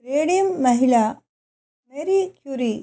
Radium महिला Marie Curie.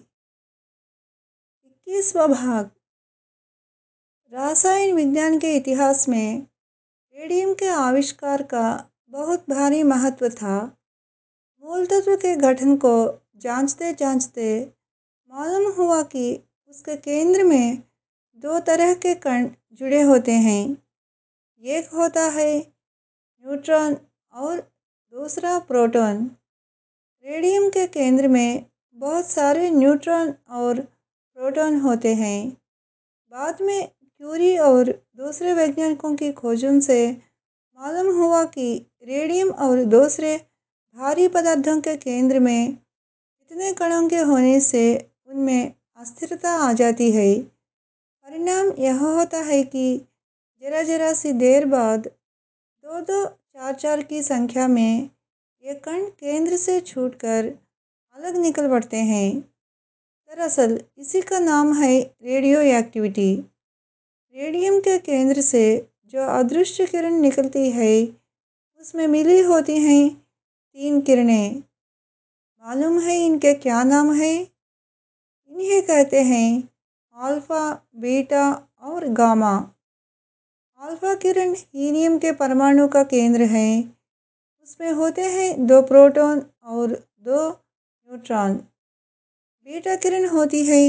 21वां भाग। रसायन विज्ञान के इतिहास में रेडियम के आविष्कार का बहुत भारी महत्व था। मूल तत्व के गठन को जांचते जांचते मालूम हुआ कि उसके केंद्र में दो तरह के कण जुड़े होते हैं। एक होता है न्यूट्रॉन और दूसरा प्रोटॉन। रेडियम के केंद्र में बहुत सारे न्यूट्रॉन और प्रोटॉन होते हैं। बाद में क्यूरी और दूसरे वैज्ञानिकों की खोजों से मालूम हुआ कि रेडियम और दूसरे भारी पदार्थों के केंद्र में इतने कणों के होने से उनमें अस्थिरता आ जाती है। परिणाम यह होता है कि जरा जरा सी देर बाद दो दो चार चार की संख्या में ये कण केंद्र से छूटकर अलग निकल पड़ते हैं। दरअसल इसी का नाम है रेडियो एक्टिविटी। रेडियम के केंद्र से जो अदृश्य किरण निकलती है उसमें मिली होती हैं 3 किरणें। मालूम है इनके क्या नाम है? इन्हें कहते हैं अल्फा, बीटा और गामा। अल्फा किरण हीलियम के परमाणु का केंद्र है। उसमें होते हैं 2 प्रोटॉन और 2 न्यूट्रॉन। बीटा किरण होती है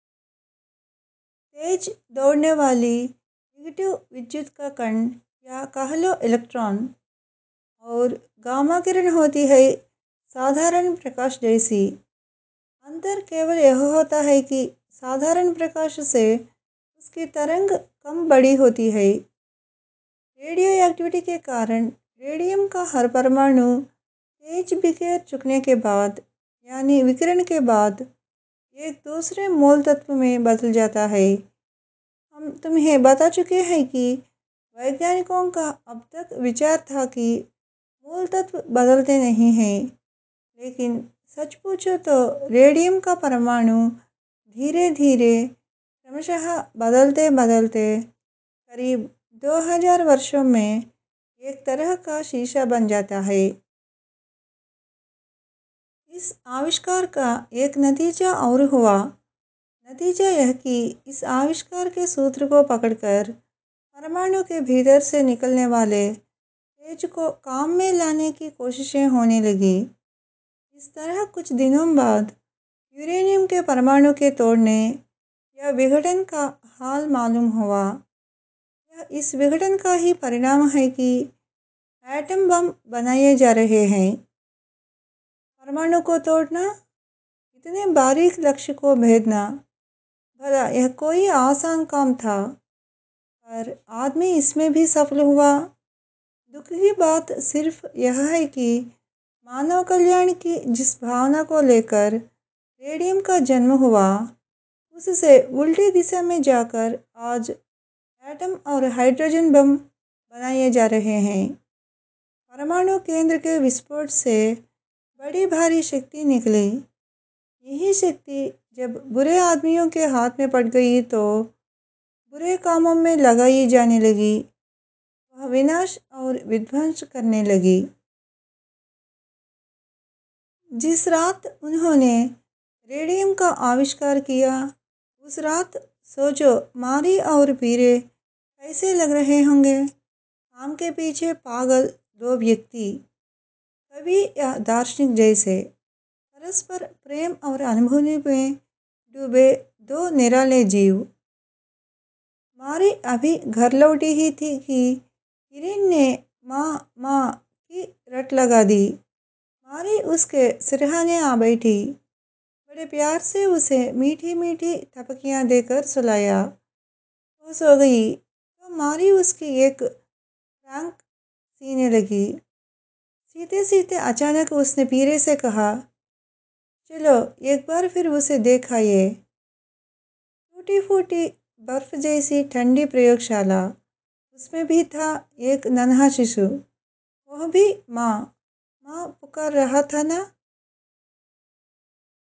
तेज दौड़ने वाली नेगेटिव विद्युत का कण या कह लो इलेक्ट्रॉन। और गामा किरण होती है साधारण प्रकाश जैसी। अंतर केवल यह होता है कि साधारण प्रकाश से उसकी तरंग कम बड़ी होती है। रेडियो एक्टिविटी के कारण रेडियम का हर परमाणु तेज बिखेर चुकने के बाद यानी विकिरण के बाद एक दूसरे मूल तत्व में बदल जाता है। हम तुम्हें बता चुके हैं कि वैज्ञानिकों का अब तक विचार था कि मूल तत्व बदलते नहीं हैं, लेकिन सच पूछो तो रेडियम का परमाणु धीरे धीरे क्रमशः बदलते बदलते करीब 2000 वर्षों में एक तरह का शीशा बन जाता है। इस आविष्कार का एक नतीजा और हुआ। नतीजा यह कि इस आविष्कार के सूत्र को पकड़कर परमाणु के भीतर से निकलने वाले तेज को काम में लाने की कोशिशें होने लगी। इस तरह कुछ दिनों बाद यूरेनियम के परमाणु के तोड़ने या विघटन का हाल मालूम हुआ। इस विघटन का ही परिणाम है कि एटम बम बनाए जा रहे हैं। परमाणु को तोड़ना, इतने बारीक लक्ष्य को भेदना, भला यह कोई आसान काम था, पर आदमी इसमें भी सफल हुआ। दुख की बात सिर्फ यह है कि मानव कल्याण की जिस भावना को लेकर रेडियम का जन्म हुआ उससे उल्टी दिशा में जाकर आज एटम और हाइड्रोजन बम बनाए जा रहे हैं। परमाणु केंद्र के विस्फोट से बड़ी भारी शक्ति निकली। यही शक्ति जब बुरे आदमियों के हाथ में पड़ गई तो बुरे कामों में लगाई जाने लगी। वह विनाश और विध्वंस करने लगी। जिस रात उन्होंने रेडियम का आविष्कार किया उस रात सोचो मारी और पीरे कैसे लग रहे होंगे। काम के पीछे पागल 2 व्यक्ति, कवि या दार्शनिक जैसे, परस्पर प्रेम और अनुभूति में डूबे 2 निराले जीव। मारी अभी घर लौटी ही थी कि किरण ने माँ माँ की रट लगा दी। मारी उसके सिरहाने आ बैठी, बड़े प्यार से उसे मीठी मीठी थपकियाँ देकर सुलाया। वो सो गई तो मारी उसकी एक फ्रॉक सीने लगी। सीते सीते अचानक उसने पीरे से कहा, चलो एक बार फिर उसे देख आइए। टूटी फूटी बर्फ जैसी ठंडी प्रयोगशाला, उसमें भी था एक नन्हा शिशु। वह भी माँ माँ पुकार रहा था ना।